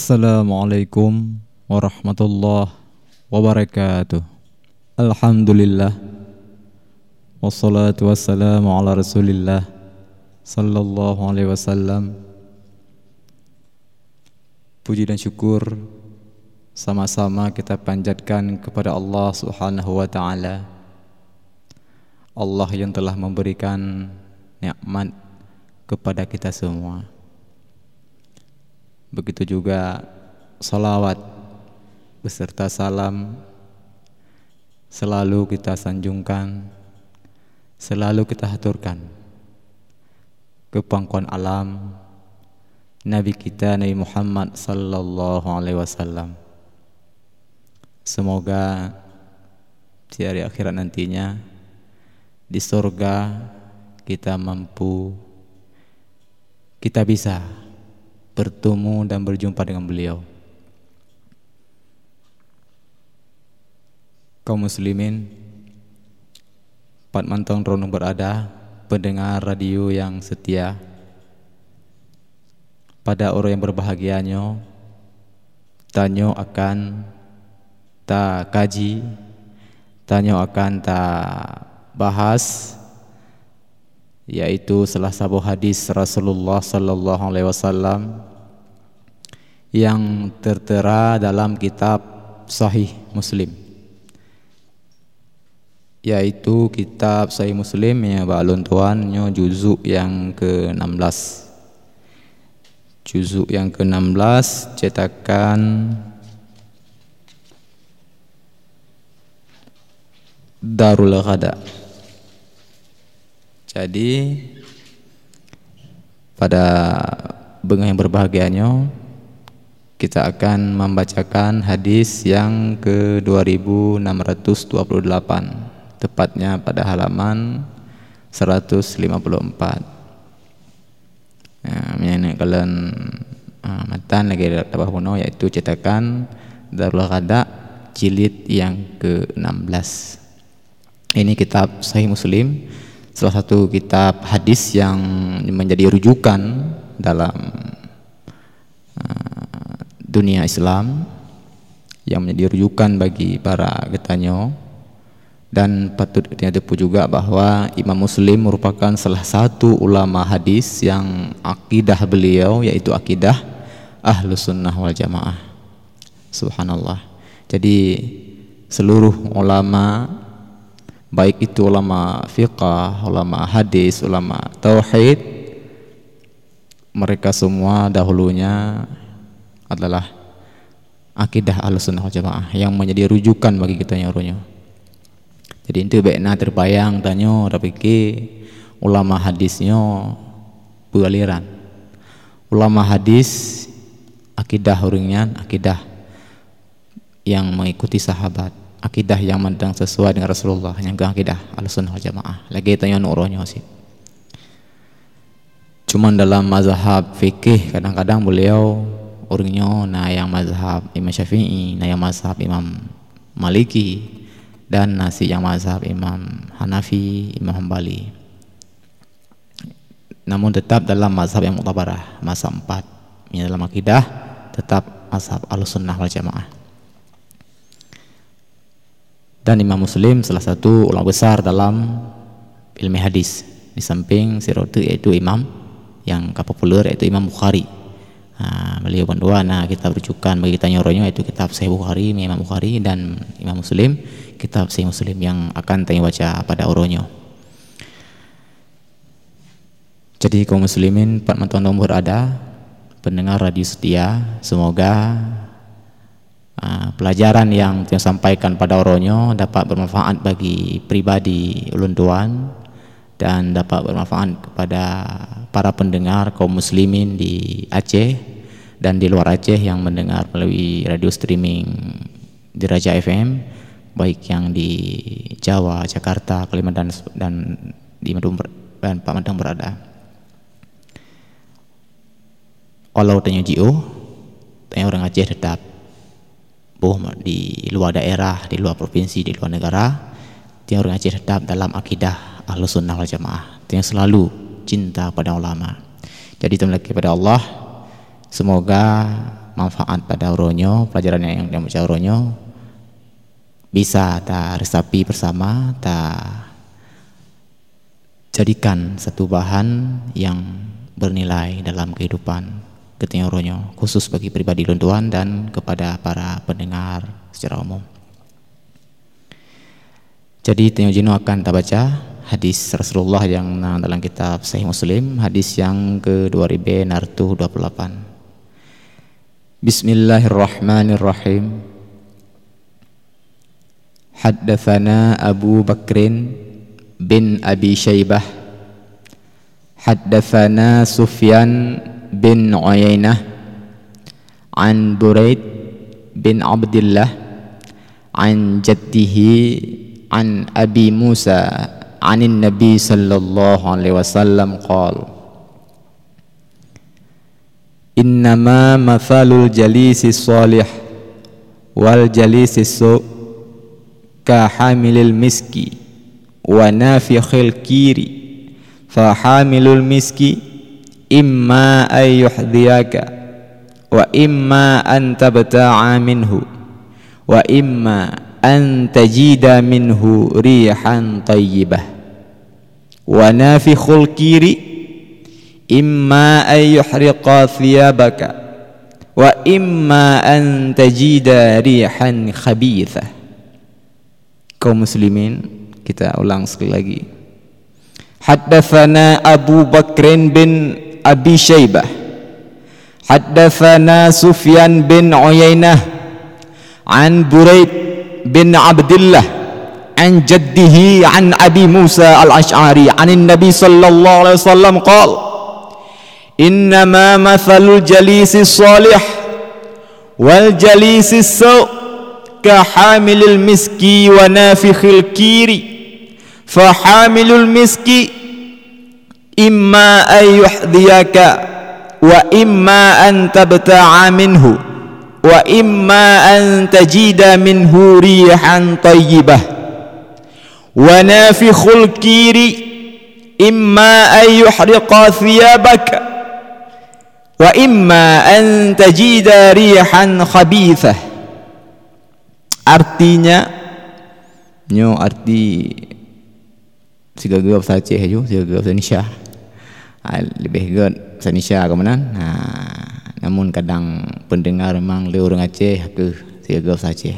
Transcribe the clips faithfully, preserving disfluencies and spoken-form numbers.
Assalamualaikum warahmatullahi wabarakatuh. Alhamdulillah, wassalatu wassalamu ala rasulillah sallallahu alaihi wasallam. Puji dan syukur sama-sama kita panjatkan kepada Allah subhanahu wa ta'ala, Allah yang telah memberikan nikmat kepada kita semua. Begitu juga salawat beserta salam selalu kita sanjungkan, selalu kita haturkan ke pangkuan alam Nabi kita Nabi Muhammad sallallahu alaihi wasallam. Semoga di hari akhirat nantinya di surga kita mampu, kita bisa bertemu dan berjumpa dengan beliau. Kaum muslimin, Pat Mantong Ronong berada, pendengar radio yang setia, pada orang yang berbahagianya, tanyo akan ta kaji, tanyo akan ta bahas, yaitu salah satu hadis Rasulullah sallallahu alaihi wasallam yang tertera dalam kitab Sahih Muslim, yaitu kitab Sahih Muslim ya balun tuannya juzuk yang ke enam belas. Juzuk yang ke enam belas cetakan Darul Ghada. Jadi pada bengang yang berbahagianya kita akan membacakan hadis yang ke dua ribu enam ratus dua puluh delapan, tepatnya pada halaman seratus lima puluh empat. Ya, menyenang kalian uh, matan lagi dapat kuno, yaitu cetakan Darul Ghada jilid yang ke enam belas. Ini kitab Sahih Muslim, salah satu kitab hadis yang menjadi rujukan dalam uh, dunia Islam, yang menjadi rujukan bagi para getanyo. Dan patut ditepu juga bahwa Imam Muslim merupakan salah satu ulama hadis yang akidah beliau yaitu akidah Ahlus Sunnah wal Jamaah. Subhanallah. Jadi seluruh ulama, baik itu ulama fiqah, ulama hadis, ulama tauhid, mereka semua dahulunya adalah akidah Ahlussunnah wal Jamaah yang menjadi rujukan bagi kita nyoronyo. Jadi itu baiknya terbayang tanyo tapi ulama hadisnya beraliran. Ulama hadis akidah orangnya akidah yang mengikuti sahabat, akidah yang mandang sesuai dengan Rasulullah, yang akidah Ahlussunnah wal Jamaah. Lagi tanya nuronya sih. Cuman dalam mazhab fikih kadang-kadang beliau orangnya nah yang mazhab Imam Syafi'i, nah yang mazhab Imam Maliki, dan nasi yang mazhab Imam Hanafi, Imam Hambali. Namun tetap dalam mazhab yang mu'tabarah, mazhab empat. Ini dalam akidah tetap mazhab Ahlussunnah wal Jamaah. Dan Imam Muslim salah satu ulama besar dalam ilmu hadis, di samping sirotu yaitu imam yang populer yaitu Imam Bukhari. Nah, beliau berdua, nah kita rujukan bagi kita nyoronya yaitu kitab Sahih Bukhari, Imam Bukhari, dan Imam Muslim kitab Sahih Muslim yang akan tanya baca pada oronyo. Jadi kaum muslimin Pak Mantuan berada, pendengar radio setia, semoga uh, pelajaran yang saya sampaikan pada oronyo dapat bermanfaat bagi pribadi ulun tuan dan dapat bermanfaat kepada para pendengar kaum muslimin di Aceh dan di luar Aceh yang mendengar melalui radio streaming di Raja F M, baik yang di Jawa, Jakarta, Kalimantan dan di Madung dan Pak Madang berada. Kalau tanya J O, tanya orang Aceh tetap boh di luar daerah, di luar provinsi, di luar negara, tanya orang Aceh tetap dalam akidah Ahlussunnah wal Jamaah, yang selalu cinta pada ulama. Jadi terima kasih kepada Allah, semoga manfaat pada uronyo, pelajaran yang yang baca uronyo bisa ta resapi bersama, ta jadikan satu bahan yang bernilai dalam kehidupan ketika uronyo, khusus bagi pribadi luntuan dan kepada para pendengar secara umum. Jadi Tio Jino akan ta baca hadis Rasulullah yang dalam kitab Sahih Muslim, hadis yang ke dua ribu nartu dua puluh delapan. Bismillahirrahmanirrahim. Haddatsana Abu Bakrin bin Abi Syaibah, haddatsana Sufyan bin Uyainah an Buraid bin Abdullah an jaddihi an Abi Musa anin Nabi sallallahu alaihi wasallam qala innama mathalul jalisi salih wal jalisi su ka hamilil miski wa nafikhil kiri fa hamilul miski imma ay yuhdiyaka wa imma an tabta'a minhu wa imma an tajida minhu rihan tayyibah wa nafikhul kiri imma ay yuhriqa thiyabaka wa imma an tajida rihan khabithah. Kaum muslimin, kita ulang sekali lagi. Haddatsana Abu Bakrin bin Abi Syaibah, haddatsana Sufyan bin Uyainah an Buraid bin Abdullah an jaddihi an Abi Musa al-Ash'ari anin Nabi sallallahu alaihi wasallam qala innama mathalul jalisi salih wal jalisi su' ka hamilil miski wa nafikhil kiri fa hamilul miski imma ay yuhdiyaka wa imma an tabta'a minhu wa imma an tajida minhu rihan tayyibah wa nafikhul kiri imma ay yuhriqa thiyabaka wa imma an tajida rihan khabithah. Artinya nyo arti sigagap bahasa Aceh ju, sigagap bahasa Indonesia. Lebih good bahasa Indonesia ke mana? Nah, namun kadang pendengar memang le orang Aceh ke sigagap bahasa Aceh.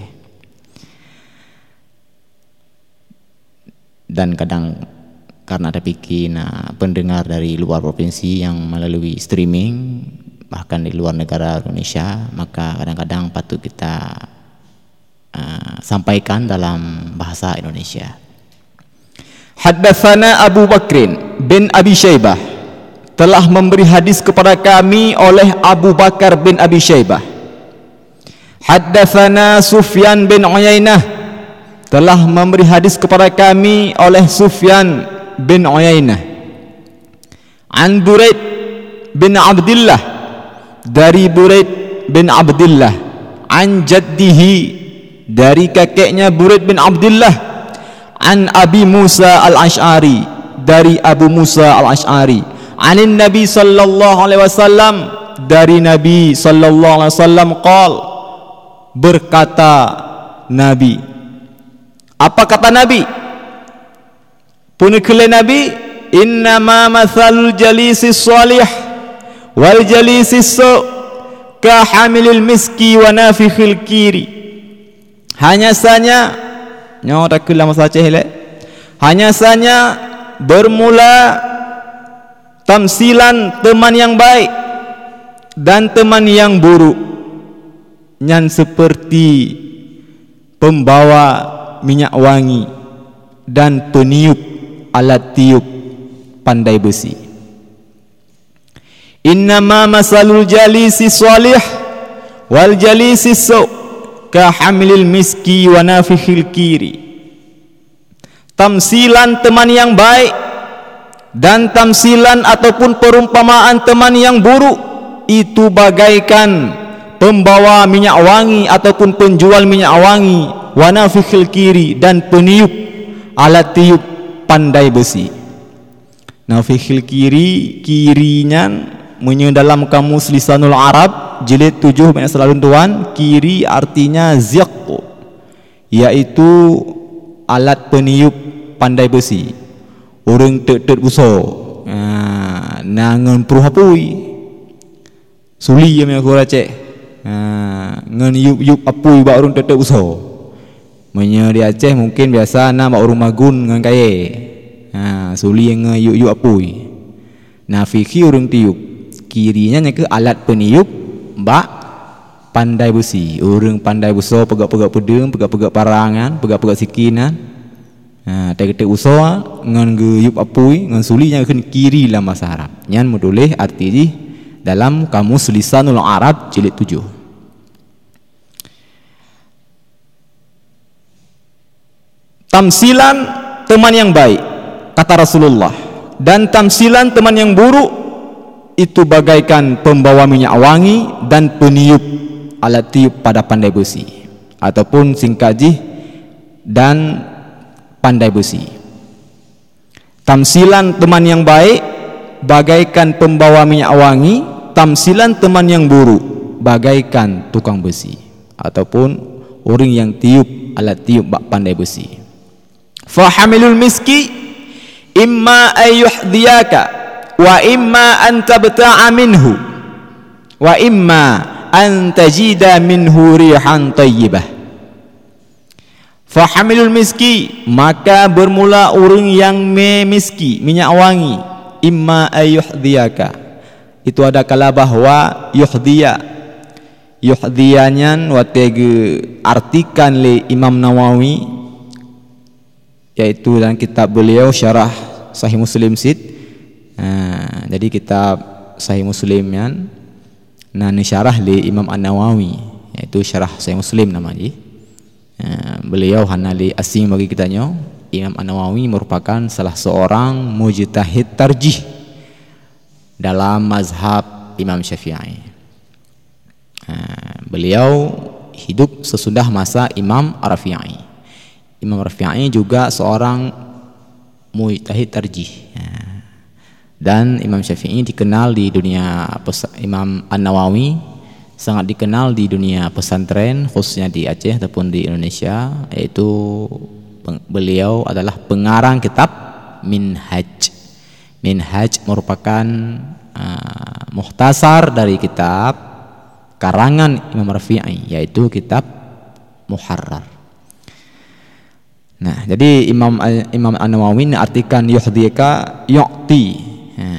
Dan kadang karena ada pikir nah, pendengar dari luar provinsi yang melalui streaming bahkan di luar negara Indonesia, maka kadang-kadang patut kita Uh, sampaikan dalam bahasa Indonesia. Haddatsana Abu Bakrin bin Abi Syaibah, telah memberi hadis kepada kami oleh Abu Bakar bin Abi Syaibah. Haddatsana Sufyan bin Uyainah, telah memberi hadis kepada kami oleh Sufyan bin Uyainah. An Buraid bin Abdullah, dari Buraid bin Abdullah. An jaddihi, dari kakeknya Buraid bin Abdullah. An Abi Musa al-Ash'ari, dari Abu Musa al-Ash'ari. Anin Nabi sallallahu alaihi wasallam, dari Nabi sallallahu alaihi wasallam qal, berkata Nabi. Apa kata Nabi? Punikele Nabi, innama mathalul jalisi salih wal jalisi su' ka hamilil miski wa nafikhil kiri. Hanya saja nyo tak kula masa Aceh le. Hanya saja bermula tamsilan teman yang baik dan teman yang buruk, nyan seperti pembawa minyak wangi dan peniup alat tiup pandai besi. Innama masalul jalisi salih wal jalisi su' ka hamilil miski wa nafikhil kiri. Tamsilan teman yang baik dan tamsilan ataupun perumpamaan teman yang buruk itu bagaikan pembawa minyak wangi ataupun penjual minyak wangi, wa nafikhil kiri, dan peniup alat tiup pandai besi. Nafikhil kiri, kirinya menye dalam kamus lisanul Arab jilid tujuh banyak selalu tuan, kiri artinya ziq, iaitu alat peniup pandai besi. Orang tek-tek buso. Ha, nangan peruh apui. Suli yang aku racek. Ha, ngan yup-yup apui ba orang tek-tek buso. Menya di Aceh mungkin biasa na ba orang magun ngan kaye. Ha, suli yang yup-yup apui. Nah, fikih orang tiup. Kirinya nya ke alat peniup ba pandai besi. Orang pandai buso pegak-pegak pedang, pegak-pegak parangan, pegak-pegak sikinan. Ha, tek-tek usaha ngan ge yup apui ngan suli yang kan kiri dalam bahasa Arab. Nyan moduleh arti di dalam kamus Lisanul Arab jilid tujuh. Tamsilan teman yang baik kata Rasulullah, dan tamsilan teman yang buruk itu bagaikan pembawa minyak wangi dan peniup alat tiup pada pandai besi ataupun singkajih dan pandai besi. Tamsilan teman yang baik bagaikan pembawa minyak wangi, tamsilan teman yang buruk bagaikan tukang besi ataupun orang yang tiup alat tiup bak pandai besi. Fa hamilul miski imma ayyuhdiyaka wa imma an tabta'a minhu wa imma an tajida minhu rihan tayyibah. Fahamilul miski, maka bermula orang yang memiski minyak wangi, imma ayyuhdiyaka, itu ada kala bahwa yuhdiya yuhdiyanya watege artikan le Imam Nawawi, yaitu dalam kitab beliau Syarah Sahih Muslim Sid. Nah, jadi kitab Sahih Muslimnya nah ni syarah le Imam An-Nawawi, yaitu Syarah Sahih Muslim namanya. Uh, beliau hanali asing bagi kita nyo. Imam An-Nawawi merupakan salah seorang mujtahid tarjih dalam mazhab Imam Syafi'i. Uh, beliau hidup sesudah masa Imam Rafi'i. Imam Rafi'i juga seorang mujtahid tarjih. Uh, dan Imam Syafi'i dikenal di dunia, Imam An-Nawawi sangat dikenal di dunia pesantren khususnya di Aceh ataupun di Indonesia, yaitu beliau adalah pengarang kitab Minhaj. Minhaj merupakan uh, mukhtasar dari kitab karangan Imam Rafi'i, yaitu kitab Muharrar. Nah, jadi Imam Imam An-Nawawi artikan yuhdika yu'ti.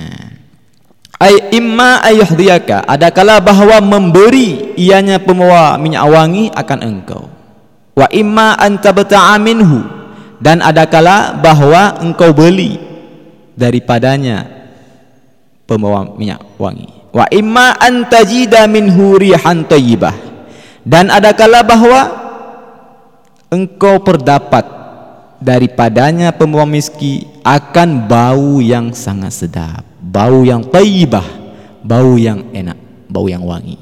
Ay imma ayyuhdiyaka, ada kala bahwa memberi ianya pembawa minyak wangi akan engkau. Wa imma antabta'a minhu, dan ada kala bahwa engkau beli daripadanya pembawa minyak wangi. Wa imma antajida minhu rihan tayyibah, dan ada kala bahwa engkau perdapat daripadanya pembawa miski akan bau yang sangat sedap, bau yang tayyibah, bau yang enak, bau yang wangi.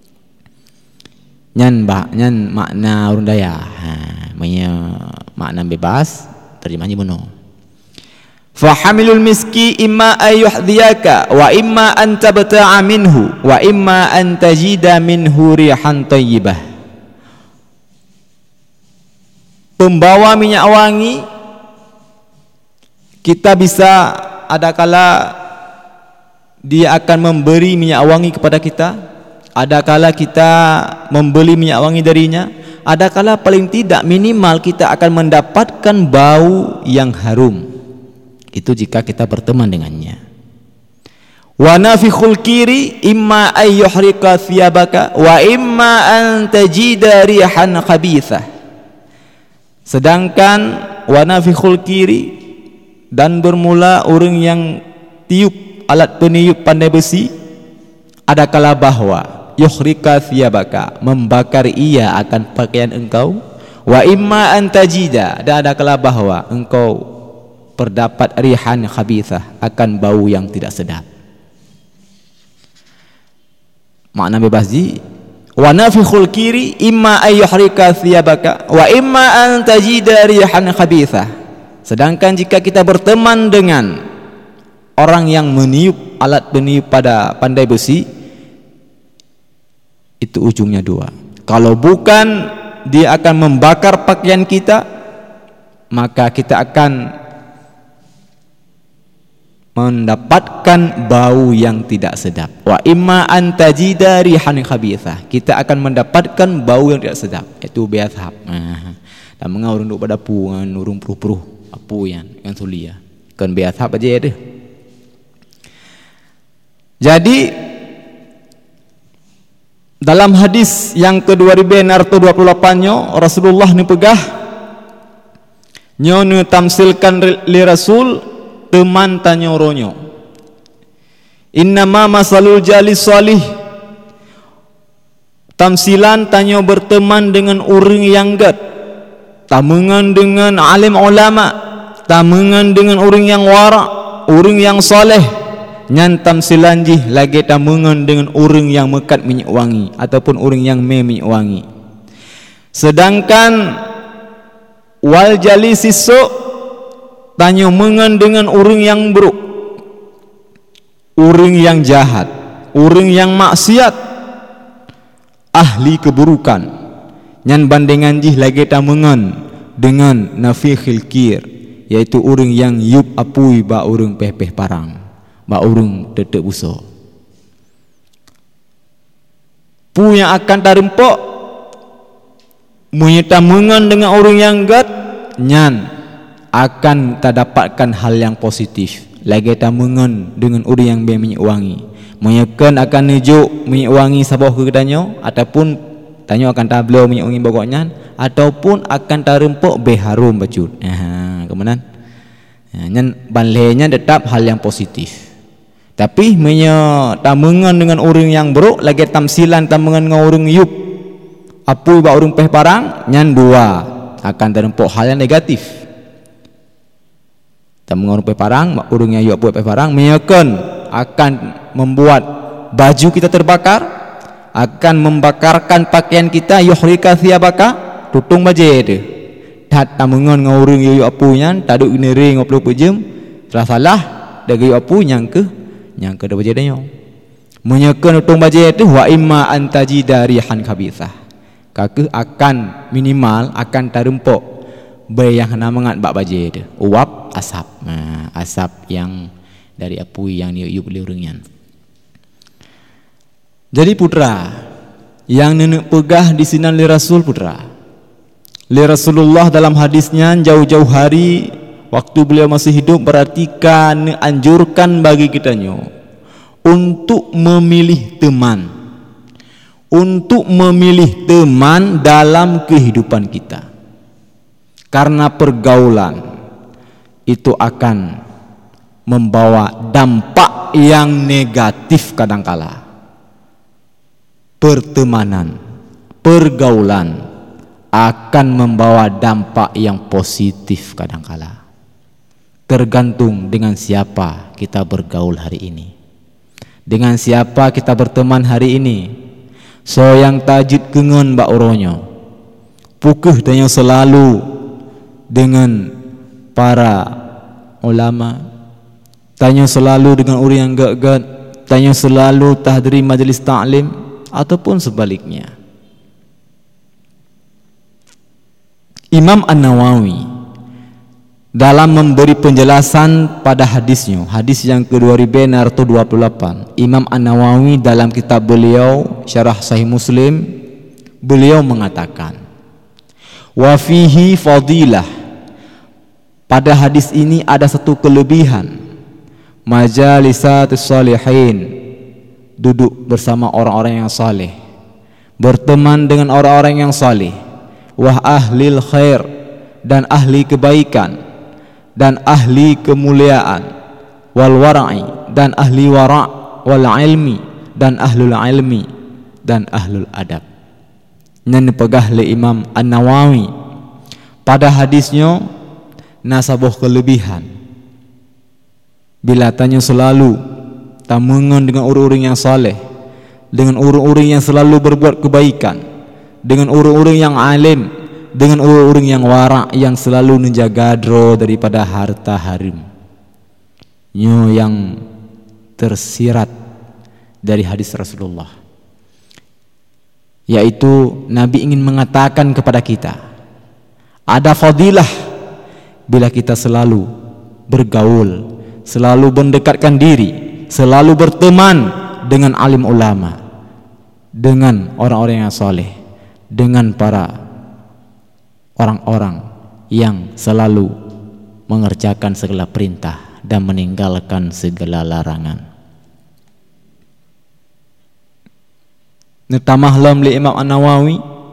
Nyan ba, nyan makna urang daya. Ha, makna bebas, terjemahnya benar. Fa hamilul miski imma ayyuhdiyaka wa imma an tabta'a minhu wa imma an tajida minhu rihan tayyibah. Pembawa minyak wangi, kita bisa ada kala dia akan memberi minyak wangi kepada kita, ada kala kita membeli minyak wangi darinya, ada kala paling tidak minimal kita akan mendapatkan bau yang harum. Itu jika kita berteman dengannya. Wa nafikhul kiri imma ayyuhrika thiyabaka wa imma an tajida rihan khabithah. Sedangkan wa nafikhul kiri, dan bermula orang yang tiup alat peniup pandai besi, ada kala bahwa yuhrika thiyabaka, membakar ia akan pakaian engkau, wa imma antajida, dan ada kala bahwa engkau terdapat rihan khabithah, akan bau yang tidak sedap. Makna bebas di wa nafikhul kiri imma ayyuhrika thiyabaka wa imma an tajida rihan khabithah. Sedangkan jika kita berteman dengan orang yang meniup alat peniup pada pandai besi, itu ujungnya dua. Kalau bukan dia akan membakar pakaian kita, maka kita akan mendapatkan bau yang tidak sedap. Wa imma an tajida rihan khabithah, kita akan mendapatkan bau yang tidak sedap, itu biashab. Nah, dan mengaurung duk pada pu ngan urung pruh-pruh apu yang yang sulia. Kan biashab aja ya deh. Jadi dalam hadis yang kedua ribu dua puluh delapan nya Rasulullah ni pegah nyo ne tamsilkan li Rasul teman tanya ronyo. Innama masalul jalis salih, tamsilan tanya berteman dengan orang yang gat, tamungan dengan alim ulama, tamungan dengan orang yang wara, orang yang soleh. Nyan tamsilan jih lagi tamungan dengan orang yang mekat minyak wangi ataupun orang yang me minyak wangi. Sedangkan wal jalis sisu tanya mengan dengan orang yang buruk, orang yang jahat, orang yang maksiat, ahli keburukan. Nyan bandingan jih lagi tamungan dengan nafikhil kir, yaitu orang yang yup apui ba orang peh-peh parang, ba orang tetek buso. Pu yang akan tarempok menyetamungan dengan orang yang gat, nyan akan tak dapatkan hal yang positif. Lagi tamungan dengan orang yang berminyak wangi, menyekan akan nejuk minyak wangi sabah ke kedanyo, ataupun tanyo akan tablo minyak wangi bogoknya, ataupun akan tarempok beharum bacut. Ha, kemudian nyan banlehnya tetap hal yang positif. Tapi menye tamungan dengan orang yang buruk, lagi tamsilan tamungan dengan orang yup apu ba orang peh parang, nyan dua akan tarempok hal yang negatif. Tamungan orang peh parang, orang yang yup apu peh parang menyekan akan membuat baju kita terbakar, akan membakarkan pakaian kita, yuhrika thiyabaka, tutung baje tu. Dat tamungan dengan orang yang yup apu nyan taduk neri ngoplo pejem, salah salah dagi yup apu nyang ke yang kedua baca dia menyekan utang baca itu wa imma antajida rihan khabithah, kake akan minimal akan tarempok bayang namangat bak baca itu uap asap. Nah, asap yang dari apu yang diuyup oleh orangnya. Jadi putra yang nenek pegah di sinan li Rasul putra li Rasulullah dalam hadisnya jauh-jauh hari waktu beliau masih hidup, perhatikan, anjurkan bagi kitanya untuk memilih teman, untuk memilih teman dalam kehidupan kita, karena pergaulan itu akan membawa dampak yang negatif kadangkala. Pertemanan, pergaulan akan membawa dampak yang positif kadangkala. Tergantung dengan siapa kita bergaul hari ini, dengan siapa kita berteman hari ini. So yang tajid kengen bak oronyo, pukeh tanya selalu dengan para ulama, tanya selalu dengan orang yang gak-gak, tanya selalu tahdiri majlis ta'lim, ataupun sebaliknya. Imam An-Nawawi dalam memberi penjelasan pada hadisnya, hadis yang ke dua ribu dua puluh delapan, Imam An-Nawawi dalam kitab beliau Syarah Sahih Muslim, beliau mengatakan wa fihi fadilah, pada hadis ini ada satu kelebihan, majalisatus salihin, duduk bersama orang-orang yang saleh, berteman dengan orang-orang yang saleh, wah ahlil khair, dan ahli kebaikan, dan ahli kemuliaan, wal wara'i, dan ahli wara', wal ilmi, dan ahlul ilmi, dan ahlul adab. Ini pegah le Imam An-Nawawi pada hadisnya nasabuh kelebihan. Bila tanya selalu tamungan dengan orang-orang yang saleh, dengan orang-orang yang selalu berbuat kebaikan, dengan orang-orang yang alim, dengan orang-orang yang wara', yang selalu menjaga dro daripada harta haram. Nyo yang tersirat dari hadis Rasulullah. yaitu Nabi ingin mengatakan kepada kita, ada fadilah bila kita selalu bergaul, selalu mendekatkan diri, selalu berteman dengan alim ulama, dengan orang-orang yang soleh, dengan para orang-orang yang selalu mengerjakan segala perintah dan meninggalkan segala larangan. Netamahlam li Imam An-Nawawi,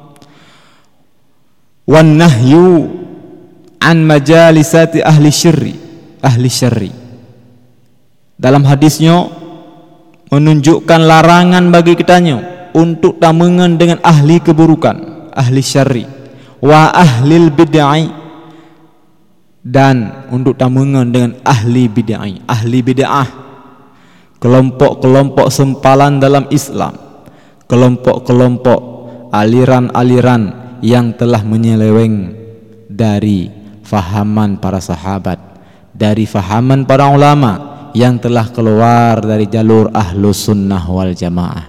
wan nahyu an majalisati ahli syirri ahli syarri. Dalam hadisnya menunjukkan larangan bagi kitanya untuk tamungan dengan ahli keburukan, ahli syarri, wa ahlil bid'ah, dan untuk tamungan dengan ahli bid'ah, ahli bid'ah, kelompok-kelompok sempalan dalam Islam, kelompok-kelompok aliran-aliran yang telah menyeleweng dari fahaman para sahabat, dari fahaman para ulama yang telah keluar dari jalur ahlus sunnah wal jamaah.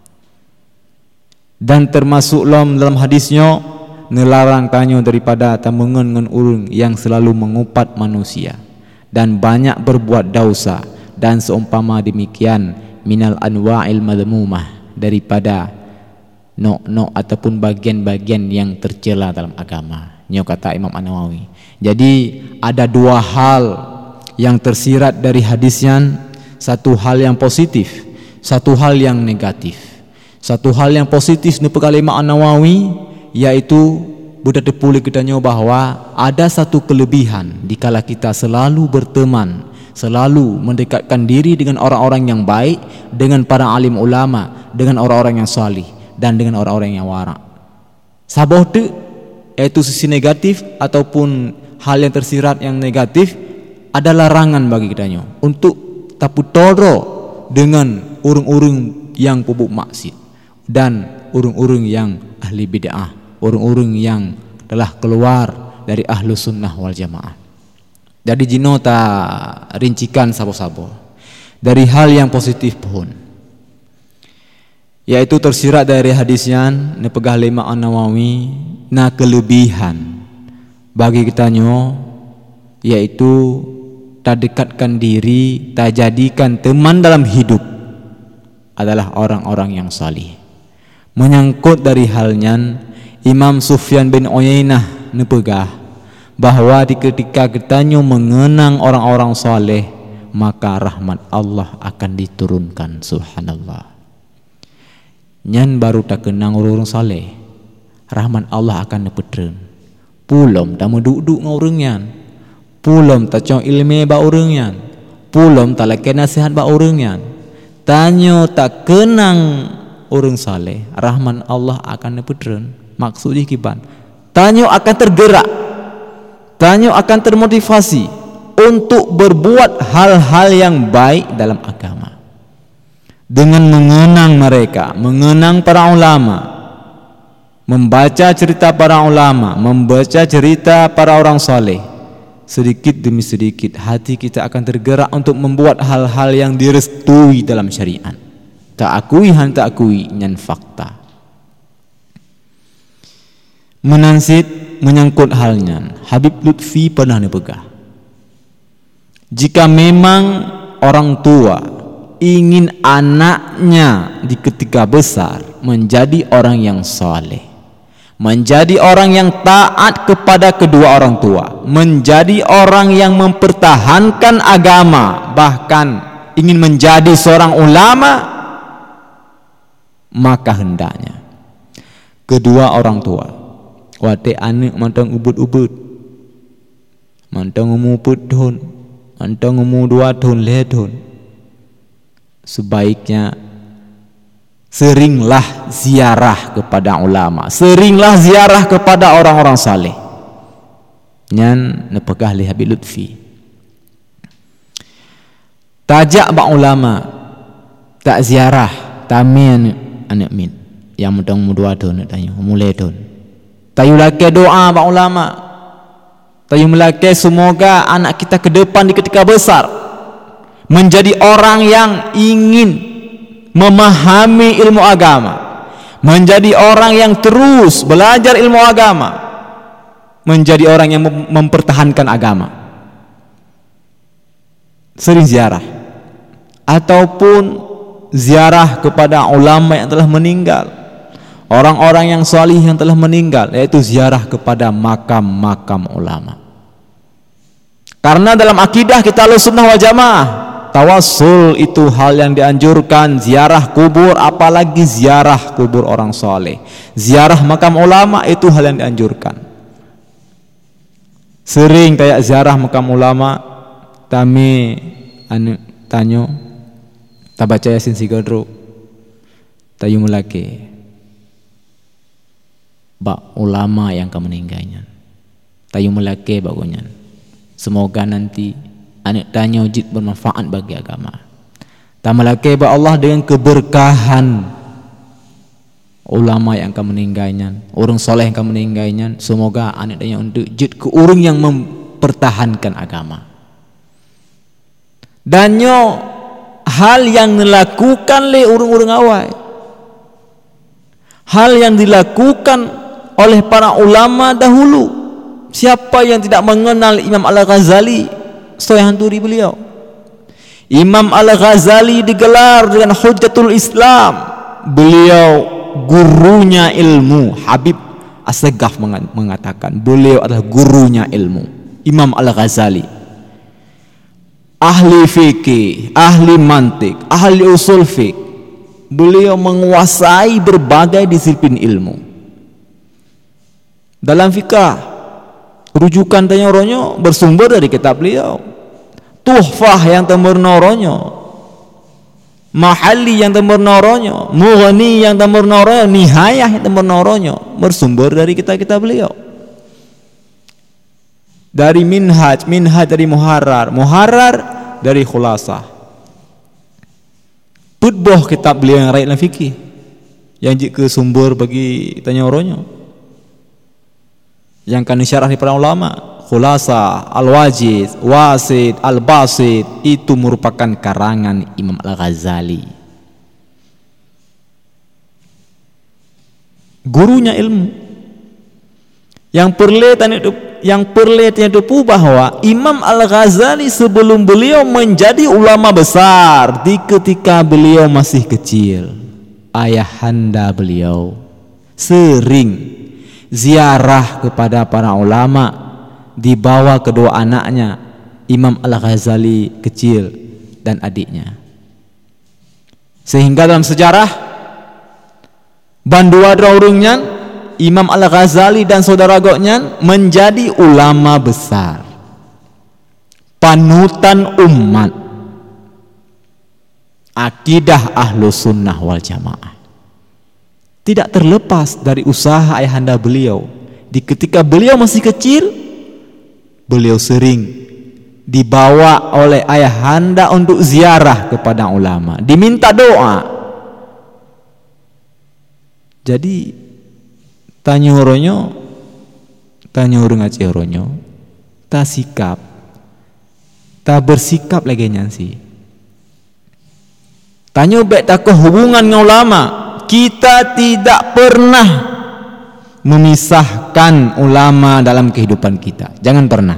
Dan termasuk dalam hadisnya nelarang tanyo daripada tamungan dengan urang yang selalu mengupat manusia dan banyak berbuat dosa, dan seumpama demikian minal anwa'il madmumah, daripada nok-nok ataupun bagian-bagian yang tercela dalam agama. Nyo kata Imam An-Nawawi. Jadi ada dua hal yang tersirat dari hadisnya, satu hal yang positif, satu hal yang negatif. Satu hal yang positif ni perkara Imam An-Nawawi, yaitu budak tepuli kitanya bahawa ada satu kelebihan dikala kita selalu berteman, selalu mendekatkan diri dengan orang-orang yang baik, dengan para alim ulama, dengan orang-orang yang salih, dan dengan orang-orang yang warak. Sabah tu, iaitu sisi negatif ataupun hal yang tersirat yang negatif, ada larangan bagi kitanya untuk taputoro dengan urung-urung yang pupuk maksiat dan urung-urung yang ahli bid'ah, urung-urung yang telah keluar dari ahlus sunnah wal jamaah. Jadi jino tak rincikan sabo-sabo dari hal yang positif pun, yaitu tersirat dari hadisnya nepegah Imam An-Nawawi, na kelebihan bagi kitanya yaitu tak dekatkan diri, tak jadikan teman dalam hidup adalah orang-orang yang salih. Menyangkut dari halnya, Imam Sufyan bin Uyainah nepegah bahawa di ketika kitanya mengenang orang-orang saleh, maka rahmat Allah akan diturunkan. Subhanallah. Nyan baru tak kenang orang saleh, rahmat Allah akan nepetren. Pulom tak meduk-duk dengan orang nyan, pulom tak cong ilmu ba orang nyan, pulom tak laki nasihat ba orang nyan. Tanyo tak kenang orang saleh, rahmat Allah akan nepetren. Maksudnya kiban, tanyo akan tergerak, tanyo akan termotivasi untuk berbuat hal-hal yang baik dalam agama. Dengan mengenang mereka, mengenang para ulama, membaca cerita para ulama, membaca cerita para orang saleh, sedikit demi sedikit hati kita akan tergerak untuk membuat hal-hal yang direstui dalam syariat. Tak akui han tak akui nyan fakta. Menansit menyangkut halnya, Habib Lutfi pernah nepegah, jika memang orang tua ingin anaknya di ketika besar menjadi orang yang saleh, menjadi orang yang taat kepada kedua orang tua, menjadi orang yang mempertahankan agama, bahkan ingin menjadi seorang ulama, maka hendaknya kedua orang tua wate anak mantang ubud-ubud, mantang umur putun, mantang umur dua tahun lehun, sebaiknya seringlah ziarah kepada ulama, seringlah ziarah kepada orang-orang saleh. Nyan nepegah li Habib Lutfi, tajak ba ulama tak ziarah tamin anak min yang mudang mudua don tanya mulai don tayu lake doa ba ulama, tayu melake semoga anak kita ke depan di ketika besar menjadi orang yang ingin memahami ilmu agama, menjadi orang yang terus belajar ilmu agama, menjadi orang yang mempertahankan agama. Sering ziarah ataupun ziarah kepada ulama yang telah meninggal, orang-orang yang salih yang telah meninggal, yaitu ziarah kepada makam-makam ulama. Karena dalam akidah kita Ahlussunnah wal Jamaah, tawassul itu hal yang dianjurkan, ziarah kubur, apalagi ziarah kubur orang saleh, ziarah makam ulama itu hal yang dianjurkan. Sering kayak ziarah makam ulama, kami anu tanyo tak baca Yasin sigodro tayu mulake bak ulama yang kamu meninggalnya tayu mulake bagunya. Semoga nanti anak tanya ujit bermanfaat bagi agama. Tamalake ba Allah dengan keberkahan ulama yang kamu meninggalnya, orang soleh yang kamu meninggalnya. Semoga anak tanya untuk jid ke orang yang mempertahankan agama. Danyo hal yang dilakukan oleh orang-orang awal, hal yang dilakukan oleh para ulama dahulu. Siapa yang tidak mengenal Imam Al-Ghazali? Saya hanturi beliau. Imam Al-Ghazali digelar dengan Hujjatul Islam. Beliau gurunya ilmu. Habib As-Saggaf mengatakan beliau adalah gurunya ilmu. Imam Al-Ghazali ahli fikih, ahli mantik, ahli usul fiqh. Beliau menguasai berbagai disiplin ilmu. Dalam fikah, rujukan tanya ronyo bersumber dari kitab beliau. Tuhfah yang temurna ronyo, Mahalli yang temurna ronyo, Mughni yang temurna ronyo, Nihayah yang temurna ronyo bersumber dari kitab-kitab beliau. Dari Minhaj, Minhaj dari Muharrar, Muharrar dari Khulasah. Putboh kitab beliau yang rakyat fikih yang jika sumber bagi tanya ronyo, yang kan disyarah di para ulama. Khulasah, Al-Wajiz, Wasid, Al-Basid itu merupakan karangan Imam Al-Ghazali, gurunya ilmu. Yang perletan itu yang perlihatnya depu bahwa Imam Al-Ghazali sebelum beliau menjadi ulama besar, di ketika beliau masih kecil, ayahanda beliau sering ziarah kepada para ulama, dibawa kedua anaknya Imam Al-Ghazali kecil dan adiknya. Sehingga dalam sejarah bandua draurungnya Imam Al-Ghazali dan saudara goknya menjadi ulama besar, panutan umat, akidah Ahlussunnah wal Jamaah. Tidak terlepas dari usaha ayahanda beliau. Di ketika beliau masih kecil, beliau sering dibawa oleh ayahanda untuk ziarah kepada ulama, diminta doa. Jadi tanya oronyo, tanya orang Aceh oronyo, tak sikap, tak bersikap lagi nyansi. Tanya baik tak hubungan dengan ulama, kita tidak pernah memisahkan ulama dalam kehidupan kita. Jangan pernah.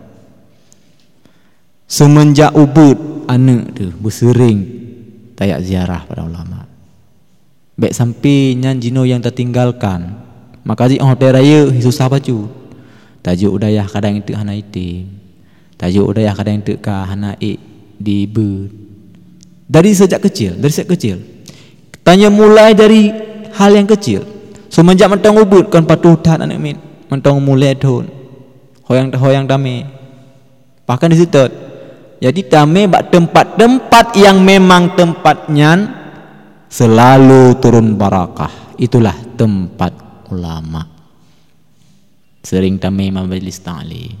Semenjak ubud anak tu bersering tayak ziarah pada ulama. Baik sampai nyanjino yang tertinggalkan. Maka di hotel raya susah baju. Tajuk udayah kadang itu hana itim. Tajuk udayah kadang itu ka hana ik di ber. Dari sejak kecil, dari sejak kecil. Tanya mulai dari hal yang kecil. Semenjak mentang ubud kan patuh tahan anak min. Mentang mulai don. Hoyang hoyang dame. Bahkan di situ. Jadi dame bak tempat-tempat yang memang tempatnya selalu turun barakah. Itulah tempat ulama. Sering kami majelis ta'lim.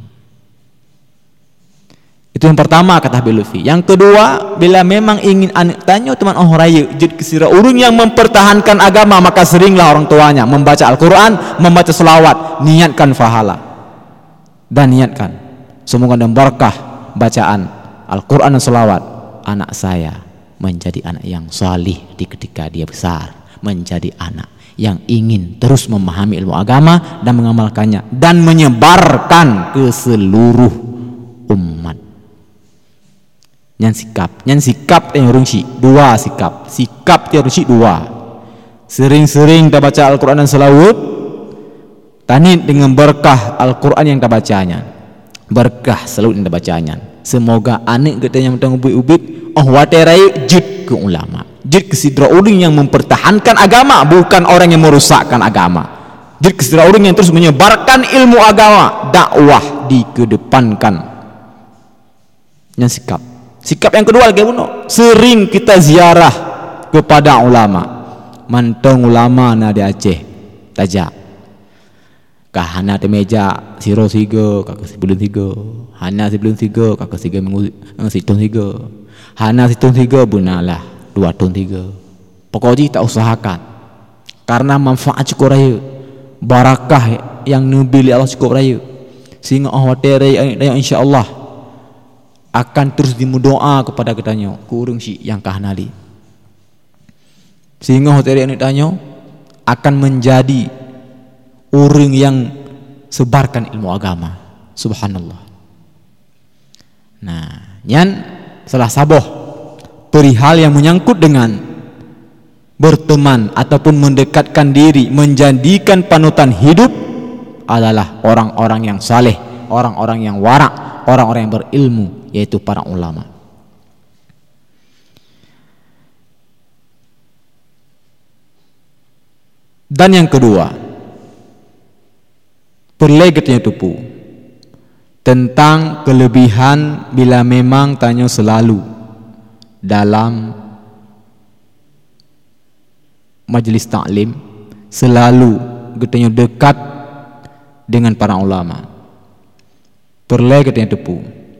Itu yang pertama kata Habib Lutfi. Yang kedua, bila memang ingin anak tanya teman oh raya jid kesira urung yang mempertahankan agama, maka seringlah orang tuanya membaca Al-Quran, membaca selawat, niatkan fahala dan niatkan semoga dan berkah bacaan Al-Quran dan selawat anak saya menjadi anak yang salih di ketika dia besar, menjadi anak yang ingin terus memahami ilmu agama dan mengamalkannya dan menyebarkan ke seluruh umat. Nyan sikap, nyan sikap yang urung si dua sikap, sikap yang urung si dua. Sering-sering kita baca Al-Quran dan selawat, tanit dengan berkah Al-Quran yang kita bacanya, berkah selawat yang kita bacanya. Semoga anak kita yang mentang ubik-ubik, oh waterai jud ke ulama. Jid kesidra orang yang mempertahankan agama, bukan orang yang merusakkan agama. Jid kesidra orang yang terus menyebarkan ilmu agama, dakwah dikedepankan. Yang sikap. Sikap yang kedua lagi bunuh. Sering kita ziarah kepada ulama. Mantong ulama na di Aceh, tajak. Kahana di meja siro tiga, kakak sebelum tiga. Hana sebelum tiga, kakak tiga minggu situng tiga. Hana situng tiga bunalah. Dua tahun tiga. Pokoknya tak usahakan karena manfaat cukup raya, barakah yang nabi Allah cukup raya, sehingga khawatir yang insya Allah akan terus dimudoa kepada kitanya kurung si yang kahnali, sehingga khawatir yang ditanya akan menjadi orang yang sebarkan ilmu agama. Subhanallah. Nah, nyan salah saboh perihal yang menyangkut dengan berteman ataupun mendekatkan diri, menjadikan panutan hidup adalah orang-orang yang saleh, orang-orang yang warak, orang-orang yang berilmu, yaitu para ulama. Dan yang kedua, perlegetnya tupu tentang kelebihan bila memang tanya selalu dalam majlis taklim, selalu getanya dekat dengan para ulama. Perle getanya tepu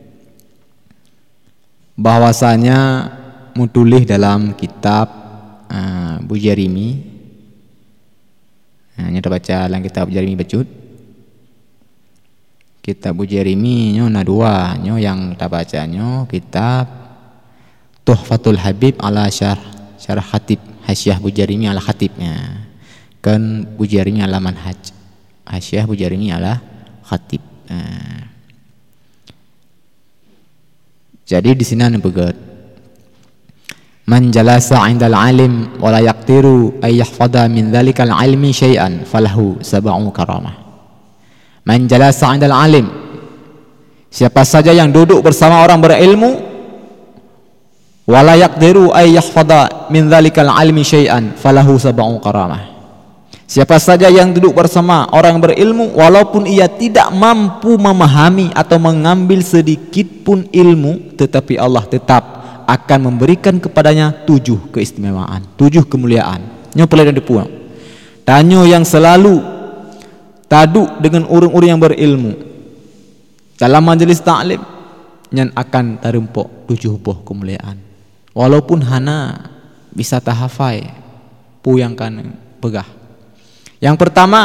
bahwasanya mutulih dalam kitab uh, Bu Jerimi, hanya nah, baca dalam kitab Jerimi Becut, kitab Bu Jerimi nyo na dua nyo yang kita bacanya kitab Tuhfatul Habib ala syarh syarah khatib Hasyiah Bu Jarimi ala khatibnya, kan Bu Jarimi ala manhaj, Hasyiah Bu Jarimi ala khatib. Nah, jadi di sini ada begat man jalasa 'indal alim wa la yaqtiru ay yahfadha min dhalikal ilmi syai'an falahu sab'u karamah. Man jalasa 'indal alim, siapa saja yang duduk bersama orang berilmu, wala yaqdiru ay yahfadha min dzalikal ilmi syai'an falahu sab'u karamah. Siapa saja yang duduk bersama orang berilmu walaupun ia tidak mampu memahami atau mengambil sedikit pun ilmu, tetapi Allah tetap akan memberikan kepadanya tujuh keistimewaan, tujuh kemuliaan. Nyo pelai dan depuang. Tanyo yang selalu taduk dengan orang-orang yang berilmu dalam majelis taklim, nyan akan tarempok tujuh buah kemuliaan. Walaupun hana bisa tahafai pu yang kan pegah. Yang pertama,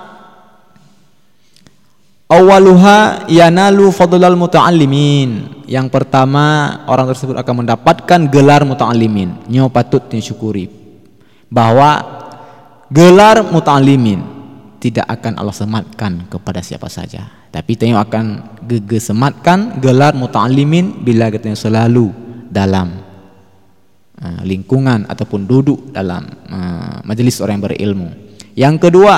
awaluha yanalu fadlal muta'allimin. Yang pertama, orang tersebut akan mendapatkan gelar muta'allimin. Nyo patut disyukuri bahwa gelar muta'allimin tidak akan Allah sematkan kepada siapa saja, tapi tengok akan gege sematkan gelar muta'allimin bila kita selalu dalam Uh, lingkungan ataupun duduk dalam uh, majelis orang yang berilmu. Yang kedua,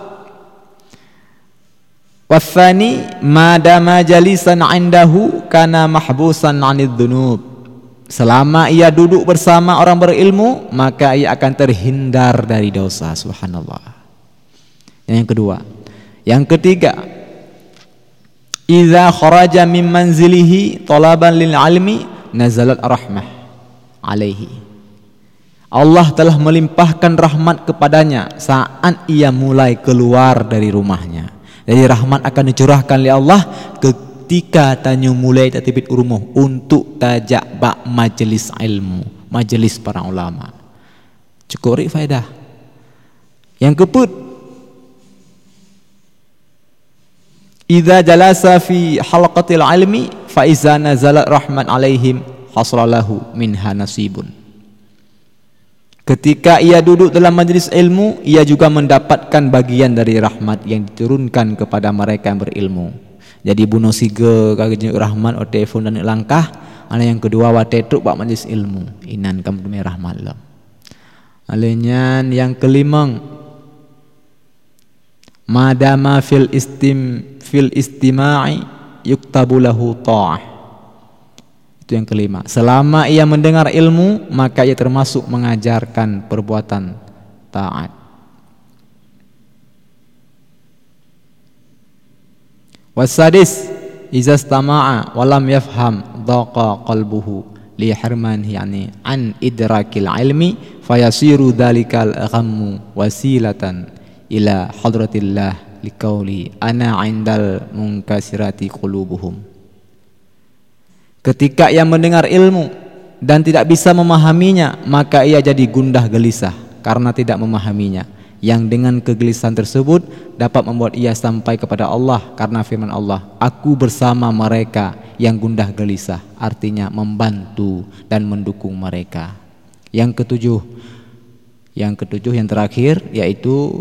wasani madama jalisan indahu kana mahbusan 'anidz dzunub. Selama ia duduk bersama orang berilmu, maka ia akan terhindar dari dosa. Subhanallah. Yang kedua. Yang ketiga, idza kharaja min manzilihi talaban lil ilmi nazalat rahmah alaihi. Allah telah melimpahkan rahmat kepadanya saat ia mulai keluar dari rumahnya. Jadi rahmat akan dicurahkan oleh Allah ketika tanyo mulai tatibit urumuh untuk tajak bak majelis ilmu, majelis para ulama. Cukup ri faedah. Yang keput, idza jalasa fi halaqatil ilmi fa iza nazalat rahmat alaihim hasralahu minha nasibun. Ketika ia duduk dalam majlis ilmu, ia juga mendapatkan bagian dari rahmat yang diturunkan kepada mereka yang berilmu. Jadi bunuh siga kaget rahmat o telefon dan langkah. Ana yang kedua watetuk bak majlis ilmu. Inan kamu demi rahmat lah. Alenyan yang kelima, madama fil istim fil istima'i yuktabu lahu ta'ah. Itu yang kelima. Selama ia mendengar ilmu, maka ia termasuk mengajarkan perbuatan taat. Wasadis, iza istama'a walam yafham dhaqa qalbuhu li hirmanhi yani an idrakil ilmi fayasiru dhalikal ghammu wasilatan ila hadratillah liqauli ana 'indal munkasirati qulubuhum. Ketika ia mendengar ilmu dan tidak bisa memahaminya, maka ia jadi gundah gelisah karena tidak memahaminya. Yang dengan kegelisahan tersebut dapat membuat ia sampai kepada Allah karena firman Allah, aku bersama mereka yang gundah gelisah, artinya membantu dan mendukung mereka. Yang ketujuh, yang ketujuh yang terakhir yaitu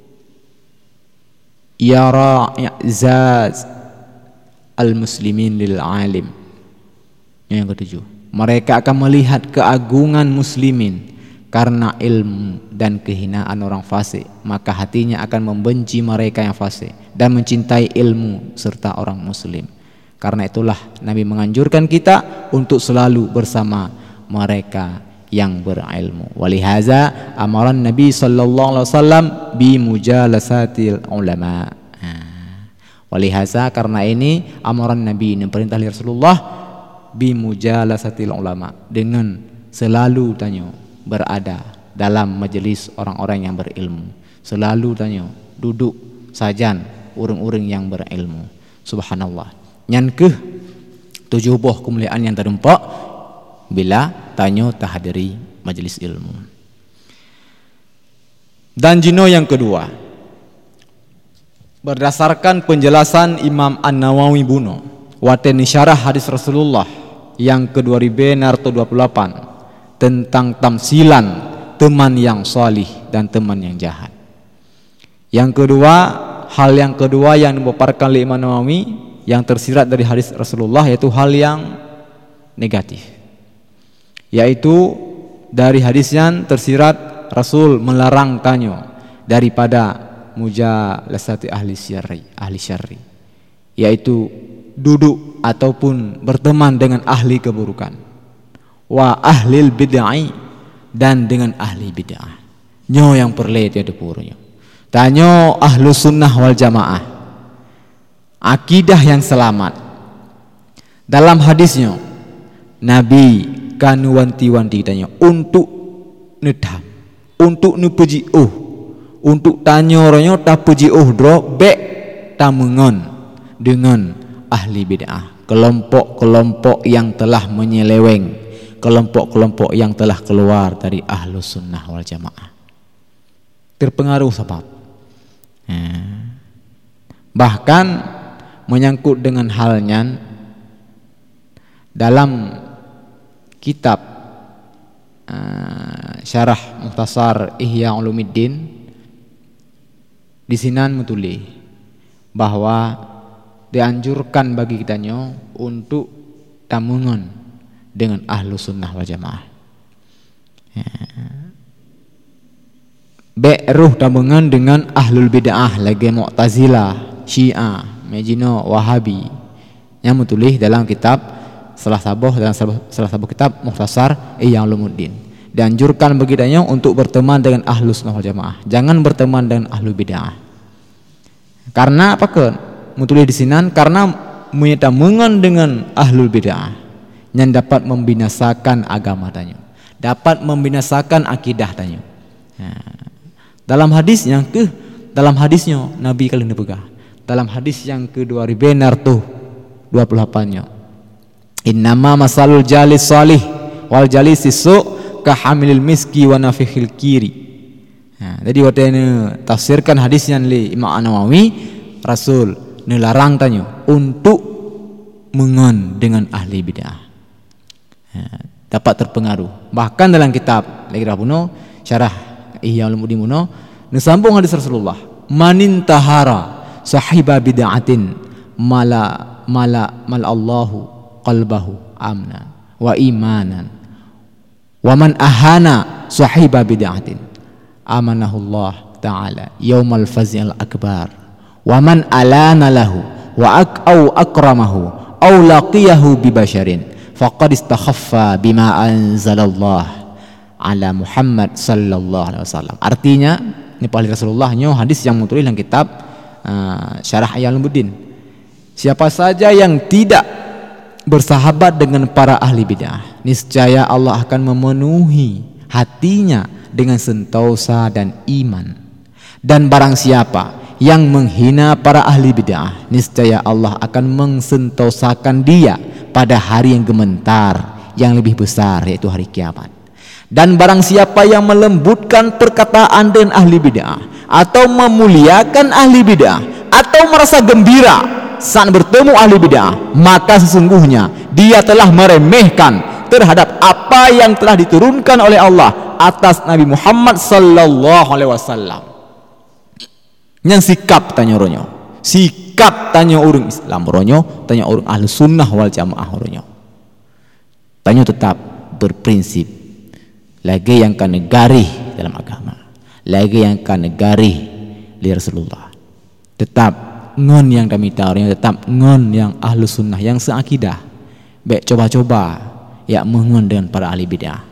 yara i'zaz al-muslimin lil alim. Yang ketujuh, mereka akan melihat keagungan muslimin karena ilmu dan kehinaan orang fasik, maka hatinya akan membenci mereka yang fasik dan mencintai ilmu serta orang muslim. Karena itulah Nabi menganjurkan kita untuk selalu bersama mereka yang berilmu. Walihaza amaran Nabi sallallahu alaihi wasallam bi mujalasatil ulama. Walihaza karena ini amaran Nabi, ini perintah Rasulullah bimujalasatil ulama, dengan selalu tanya berada dalam majelis orang-orang yang berilmu, selalu tanya duduk sajan orang-orang yang berilmu. Subhanallah. Yang ke tujuh buah kemuliaan yang terdampak bila tanya tahdiri majelis ilmu. Dan jino yang kedua, berdasarkan penjelasan Imam An-Nawawi Buno waten syarah hadis Rasulullah yang kedua ribu dua puluh delapan tentang tamsilan teman yang salih dan teman yang jahat. Yang kedua, hal yang kedua yang dipaparkan oleh Imam Nawawi yang tersirat dari hadis Rasulullah yaitu hal yang negatif, yaitu dari hadis yang tersirat Rasul melarang tanya daripada mujalasati ahli syarri, ahli syarri, yaitu duduk ataupun berteman dengan ahli keburukan, wa ahlil bid'ah, dan dengan ahli bid'ah. Nyo yang perlet ya depurnya. Tanyo ahlu sunnah wal jamaah, akidah yang selamat. Dalam hadisnya Nabi kanu wanti-wanti tanyo untuk nedam, untuk nupuji uh, untuk tanyo ronyo ta puji uh dro be tamengon dengan ahli bid'ah, kelompok-kelompok yang telah menyeleweng, kelompok-kelompok yang telah keluar dari ahlus sunnah wal jamaah, terpengaruh sebab eh, bahkan menyangkut dengan halnya dalam kitab eh, syarah mukhtasar Ihya Ulumuddin di sinan menulis bahwa dianjurkan bagi kitanya untuk tamungan dengan ahlu sunnah wal jamaah. Be'ruh tamungan dengan ahlul bid'ah lagi Mu'tazilah, Syiah, Majino, Wahabi yang menulis dalam kitab salah sabuh dalam salah sabuh kitab Mukhtasar Ihya Ulumuddin. Dianjurkan bagi kitanya untuk berteman dengan ahlu sunnah wal jamaah, jangan berteman dengan ahlu bid'ah. Karena apa ke? Mutulis di sinan karena menyetamungan dengan ahlul bid'ah yang dapat membinasakan agama tanya, dapat membinasakan akidah tanya. Nah, dalam hadis yang ke dalam hadisnya Nabi kalian dipegang dalam hadis yang ke dua ribu dua puluh delapan nya, innama masalul jalis salih wal jalis su' ka hamilil miski wa nafikhil kiri. Nah, jadi waktu ini tafsirkan hadisnya oleh Imam An-Nawawi, Rasul nelarang tanya untuk mengon dengan ahli bid'ah, ya, dapat terpengaruh. Bahkan dalam kitab lagi puno syarah Ihya Ulumuddin muno nesambung hadis Rasulullah, manin tahara sahiba bid'atin mala mala mal Allahu qalbahu amna wa imanan wa man ahana sahiba bid'atin amanahullah ta'ala yaumal fazil akbar wa man alana lahu wa ak au akramahu au laqiyahu bi basharin faqad istakhaffa bima anzalallah ala Muhammad sallallahu alaihi wasallam. Artinya ini pahli Rasulullah nyo hadis yang mutulis dalam kitab uh, Syarah Ihya Ulumuddin. Siapa saja yang tidak bersahabat dengan para ahli bid'ah, niscaya Allah akan memenuhi hatinya dengan sentosa dan iman. Dan barang siapa yang menghina para ahli bid'ah, niscaya Allah akan mengsentosakan dia pada hari yang gementar yang lebih besar, yaitu hari kiamat. Dan barang siapa yang melembutkan perkataan dengan ahli bid'ah atau memuliakan ahli bid'ah atau merasa gembira saat bertemu ahli bid'ah, maka sesungguhnya dia telah meremehkan terhadap apa yang telah diturunkan oleh Allah atas Nabi Muhammad sallallahu alaihi wasallam. Yang sikap tanya ronyo, sikap tanya orang Islam ronyo, tanya orang ahli sunnah wal jamaah ronyo. Tanya tetap berprinsip, lagi yang kan negarih dalam agama, lagi yang kan negarih li Rasulullah. Tetap ngon yang kami tahu, tetap ngon yang ahlu sunnah yang seakidah. Baik coba-coba ya mengon dengan para ahli bid'ah.